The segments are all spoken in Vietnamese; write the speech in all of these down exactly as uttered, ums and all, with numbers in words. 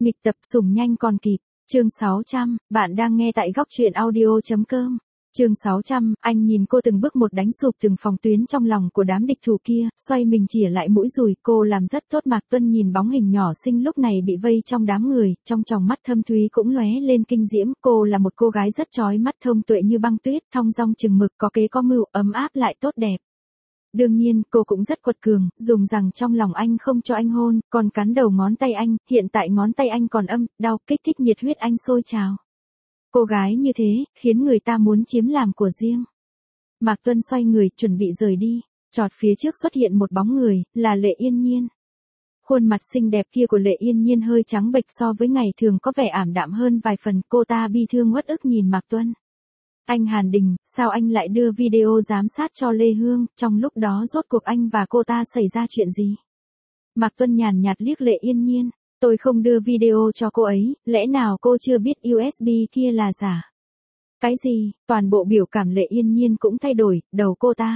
Nghịch tập sủng nhanh còn kịp. Chương sáu trăm, bạn đang nghe tại góc truyện audio.com. Chương sáu trăm, anh nhìn cô từng bước một đánh sụp từng phòng tuyến trong lòng của đám địch thủ kia, xoay mình chỉa lại mũi dùi, cô làm rất tốt. Mạc Tuân nhìn bóng hình nhỏ xinh lúc này bị vây trong đám người, trong tròng mắt thâm thúy cũng lóe lên kinh diễm, cô là một cô gái rất chói mắt, thông tuệ như băng tuyết, thong dong chừng mực, có kế có mưu, ấm áp lại tốt đẹp. Đương nhiên, cô cũng rất quật cường, dùng rằng trong lòng anh không cho anh hôn, còn cắn đầu ngón tay anh, hiện tại ngón tay anh còn âm, đau, kích thích nhiệt huyết anh sôi trào. Cô gái như thế, khiến người ta muốn chiếm làm của riêng. Mạc Tuân xoay người, chuẩn bị rời đi, chọt phía trước xuất hiện một bóng người, là Lệ Yên Nhiên. Khuôn mặt xinh đẹp kia của Lệ Yên Nhiên hơi trắng bệch so với ngày thường có vẻ ảm đạm hơn vài phần, cô ta bi thương uất ức nhìn Mạc Tuân. Anh Hàn Đình, sao anh lại đưa video giám sát cho Lê Hương, trong lúc đó rốt cuộc anh và cô ta xảy ra chuyện gì? Mạc Tuân nhàn nhạt liếc Lệ Yên Nhiên, tôi không đưa video cho cô ấy, lẽ nào cô chưa biết u ét bê kia là giả? Cái gì? Toàn bộ biểu cảm Lệ Yên Nhiên cũng thay đổi, đầu cô ta.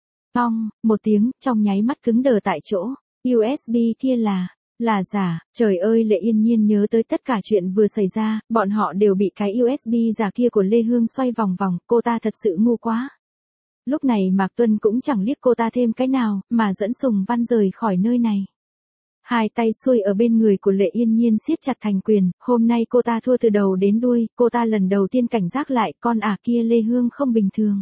Ong, một tiếng, trong nháy mắt cứng đờ tại chỗ, u ét bê kia là... Là giả, trời ơi Lệ Yên Nhiên nhớ tới tất cả chuyện vừa xảy ra, bọn họ đều bị cái u ét bê giả kia của Lê Hương xoay vòng vòng, cô ta thật sự ngu quá. Lúc này Mạc Tuân cũng chẳng liếc cô ta thêm cái nào, mà dẫn Sùng Văn rời khỏi nơi này. Hai tay xuôi ở bên người của Lệ Yên Nhiên siết chặt thành quyền, hôm nay cô ta thua từ đầu đến đuôi, cô ta lần đầu tiên cảnh giác lại, con ả kia Lê Hương không bình thường.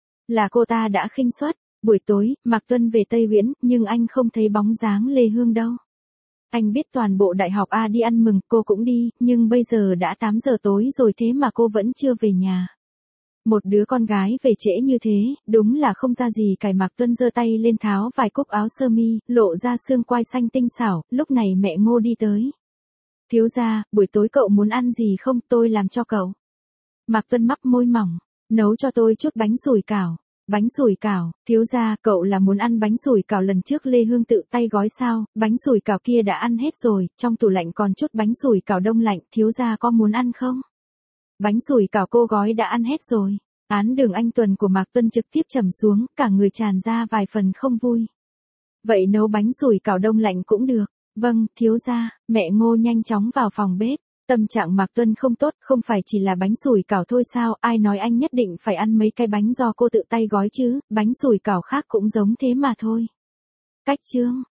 Là cô ta đã khinh suất. Buổi tối, Mạc Tuân về Tây Viễn, nhưng anh không thấy bóng dáng Lê Hương đâu. Anh biết toàn bộ đại học A đi ăn mừng, cô cũng đi, nhưng bây giờ đã tám giờ tối rồi thế mà cô vẫn chưa về nhà. Một đứa con gái về trễ như thế, đúng là không ra gì cải. Mạc Tuân giơ tay lên tháo vài cúc áo sơ mi, lộ ra xương quai xanh tinh xảo, lúc này mẹ Ngô đi tới. Thiếu gia, buổi tối cậu muốn ăn gì không, tôi làm cho cậu. Mạc Tuân mấp môi mỏng, nấu cho tôi chút bánh sủi cảo. Bánh sủi cảo, thiếu gia, cậu là muốn ăn bánh sủi cảo lần trước Lê Hương tự tay gói sao, bánh sủi cảo kia đã ăn hết rồi, trong tủ lạnh còn chút bánh sủi cảo đông lạnh, thiếu gia có muốn ăn không? Bánh sủi cảo cô gói đã ăn hết rồi. Án Đường Anh Tuần của Mạc Tuân trực tiếp trầm xuống, cả người tràn ra vài phần không vui. Vậy nấu bánh sủi cảo đông lạnh cũng được. Vâng, thiếu gia. Mẹ Ngô nhanh chóng vào phòng bếp. Tâm trạng Mạc Tuân không tốt, không phải chỉ là bánh sủi cảo thôi sao, ai nói anh nhất định phải ăn mấy cái bánh do cô tự tay gói chứ, bánh sủi cảo khác cũng giống thế mà thôi. Cách chương,